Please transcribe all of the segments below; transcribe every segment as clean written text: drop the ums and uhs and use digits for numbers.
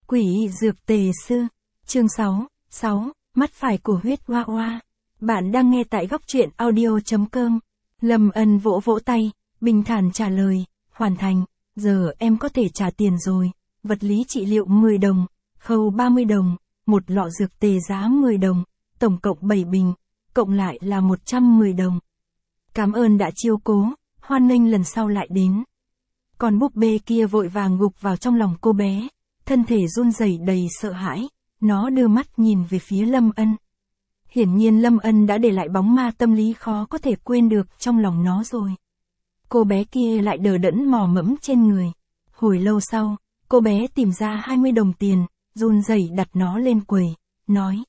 Quỷ dược tề sư. Chương 6, mắt phải của huyết hoa hoa. Bạn đang nghe tại góc truyện audio.com. Lâm Ân vỗ vỗ tay, bình thản trả lời, hoàn thành, giờ em có thể trả tiền rồi. Vật lý trị liệu 10 đồng, khâu 30 đồng, một lọ dược tề giá 10 đồng, tổng cộng 7 bình, cộng lại là 110 đồng. Cảm ơn đã chiếu cố, hoan nghênh lần sau lại đến. Còn búp bê kia vội vàng gục vào trong lòng cô bé, thân thể run rẩy đầy sợ hãi, nó đưa mắt nhìn về phía Lâm Ân. Hiển nhiên Lâm Ân đã để lại bóng ma tâm lý khó có thể quên được trong lòng nó rồi. Cô bé kia lại đờ đẫn mò mẫm trên người. Hồi lâu sau, cô bé tìm ra 20 đồng tiền, run rẩy đặt nó lên quầy, nói.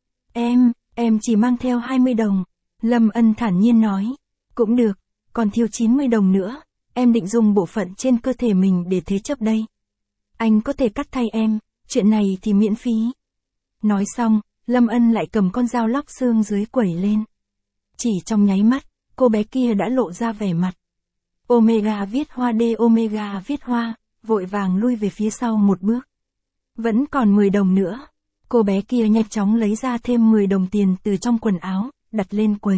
Em chỉ mang theo 20 đồng. Lâm Ân thản nhiên nói. Cũng được, còn thiếu 90 đồng nữa, em định dùng bộ phận trên cơ thể mình để thế chấp đây. Anh có thể cắt thay em, chuyện này thì miễn phí. Nói xong, Lâm Ân lại cầm con dao lóc xương dưới quẩy lên. Chỉ trong nháy mắt, cô bé kia đã lộ ra vẻ mặt. Omega viết hoa D Omega viết hoa, vội vàng lui về phía sau một bước. Vẫn còn 10 đồng nữa. Cô bé kia nhanh chóng lấy ra thêm 10 đồng tiền từ trong quần áo, đặt lên quầy.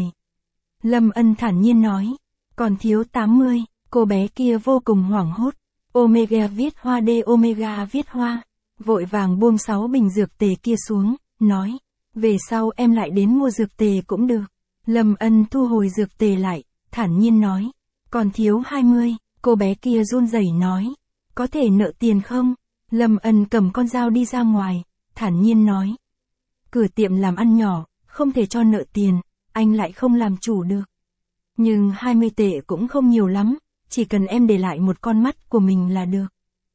Lâm Ân thản nhiên nói, còn thiếu 80, cô bé kia vô cùng hoảng hốt. Omega viết hoa D Omega viết hoa, vội vàng buông 6 bình dược tề kia xuống, nói, về sau em lại đến mua dược tề cũng được. Lâm Ân thu hồi dược tề lại, thản nhiên nói, còn thiếu 20, cô bé kia run rẩy nói, có thể nợ tiền không? Lâm Ân cầm con dao đi ra ngoài, thản nhiên nói, cửa tiệm làm ăn nhỏ, không thể cho nợ tiền, anh lại không làm chủ được. Nhưng 20 tệ cũng không nhiều lắm, chỉ cần em để lại một con mắt của mình là được.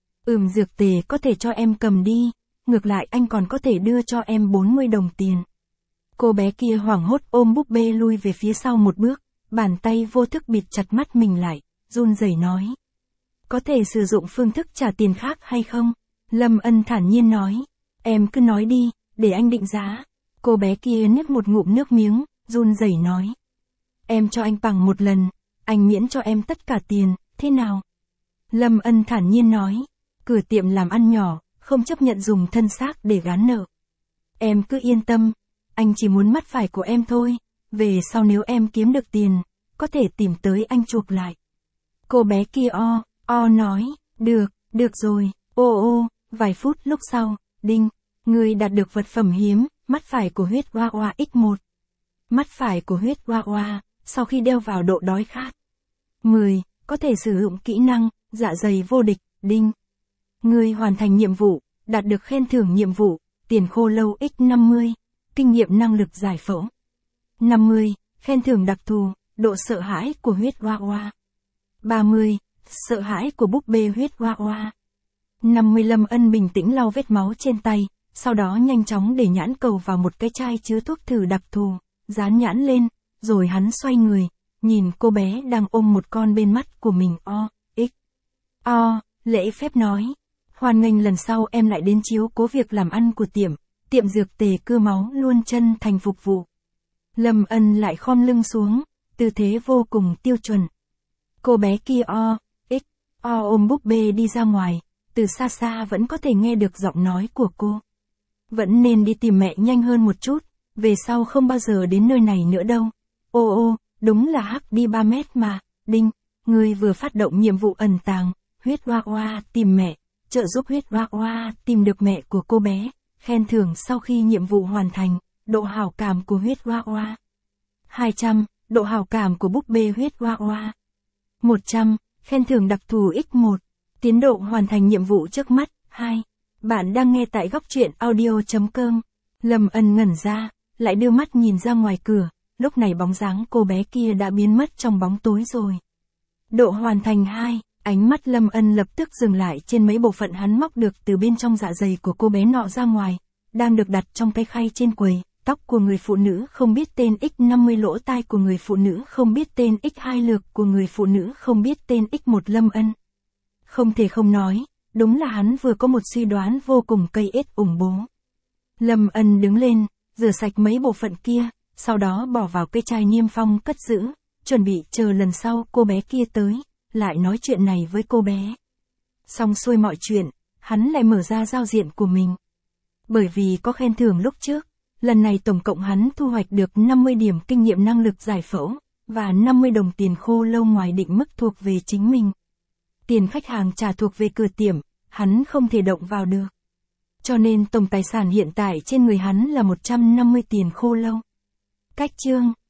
Dược tề có thể cho em cầm đi, ngược lại anh còn có thể đưa cho em 40 đồng tiền. Cô bé kia hoảng hốt ôm búp bê lui về phía sau một bước, bàn tay vô thức bịt chặt mắt mình lại, run rẩy nói. Có thể sử dụng phương thức trả tiền khác hay không? Lâm Ân thản nhiên nói, em cứ nói đi, để anh định giá. Cô bé kia nuốt một ngụm nước miếng, run rẩy nói. Em cho anh bằng một lần, anh miễn cho em tất cả tiền, thế nào? Lâm Ân thản nhiên nói, cửa tiệm làm ăn nhỏ, không chấp nhận dùng thân xác để gán nợ. Em cứ yên tâm, anh chỉ muốn mắt phải của em thôi, về sau nếu em kiếm được tiền, có thể tìm tới anh chuộc lại. Cô bé kia nói, được rồi, vài phút lúc sau, đinh, người đạt được vật phẩm hiếm, mắt phải của huyết hoa hoa X1. Mắt phải của huyết hoa hoa, sau khi đeo vào độ đói khát. 10. Có thể sử dụng kỹ năng, dạ dày vô địch, đinh. Người hoàn thành nhiệm vụ, đạt được khen thưởng nhiệm vụ, tiền khô lâu X50, kinh nghiệm năng lực giải phẫu. 50. Khen thưởng đặc thù, độ sợ hãi của huyết hoa hoa. 30. Sợ hãi của búp bê huyết hoa hoa. 50. Lâm Ân bình tĩnh lau vết máu trên tay, sau đó nhanh chóng để nhãn cầu vào một cái chai chứa thuốc thử đặc thù, dán nhãn lên, rồi hắn xoay người, nhìn cô bé đang ôm một con bên mắt của mình lễ phép nói. Hoan nghênh lần sau em lại đến chiếu cố việc làm ăn của tiệm dược tề cưa máu luôn chân thành phục vụ. Lâm Ân lại khom lưng xuống, tư thế vô cùng tiêu chuẩn. Cô bé kia ôm búp bê đi ra ngoài, từ xa xa vẫn có thể nghe được giọng nói của cô. Vẫn nên đi tìm mẹ nhanh hơn một chút, về sau không bao giờ đến nơi này nữa đâu. Đúng là hắc đi 3 mét mà, đinh, người vừa phát động nhiệm vụ ẩn tàng, huyết hoa hoa tìm mẹ, trợ giúp huyết hoa hoa tìm được mẹ của cô bé, khen thưởng sau khi nhiệm vụ hoàn thành, độ hảo cảm của huyết hoa hoa. 200, độ hảo cảm của búp bê huyết hoa hoa. 100, khen thưởng đặc thù X1, tiến độ hoàn thành nhiệm vụ trước mắt, 2. Bạn đang nghe tại góc truyện audio.com. Lâm Ân ngẩn ra, lại đưa mắt nhìn ra ngoài cửa, lúc này bóng dáng cô bé kia đã biến mất trong bóng tối rồi. Độ hoàn thành 2, ánh mắt Lâm Ân lập tức dừng lại trên mấy bộ phận hắn móc được từ bên trong dạ dày của cô bé nọ ra ngoài, đang được đặt trong cái khay trên quầy, tóc của người phụ nữ không biết tên X50, lỗ tai của người phụ nữ không biết tên X2, lược của người phụ nữ không biết tên X1. Lâm Ân không thể không nói, đúng là hắn vừa có một suy đoán vô cùng cây ết ủng bố. Lâm Ân đứng lên, rửa sạch mấy bộ phận kia, sau đó bỏ vào cái chai niêm phong cất giữ, chuẩn bị chờ lần sau cô bé kia tới, lại nói chuyện này với cô bé. Xong xuôi mọi chuyện, hắn lại mở ra giao diện của mình. Bởi vì có khen thưởng lúc trước, lần này tổng cộng hắn thu hoạch được 50 điểm kinh nghiệm năng lực giải phẫu, và 50 đồng tiền khô lâu ngoài định mức thuộc về chính mình. Tiền khách hàng trả thuộc về cửa tiệm, hắn không thể động vào được. Cho nên tổng tài sản hiện tại trên người hắn là 150 tiền khô lâu. Cách chương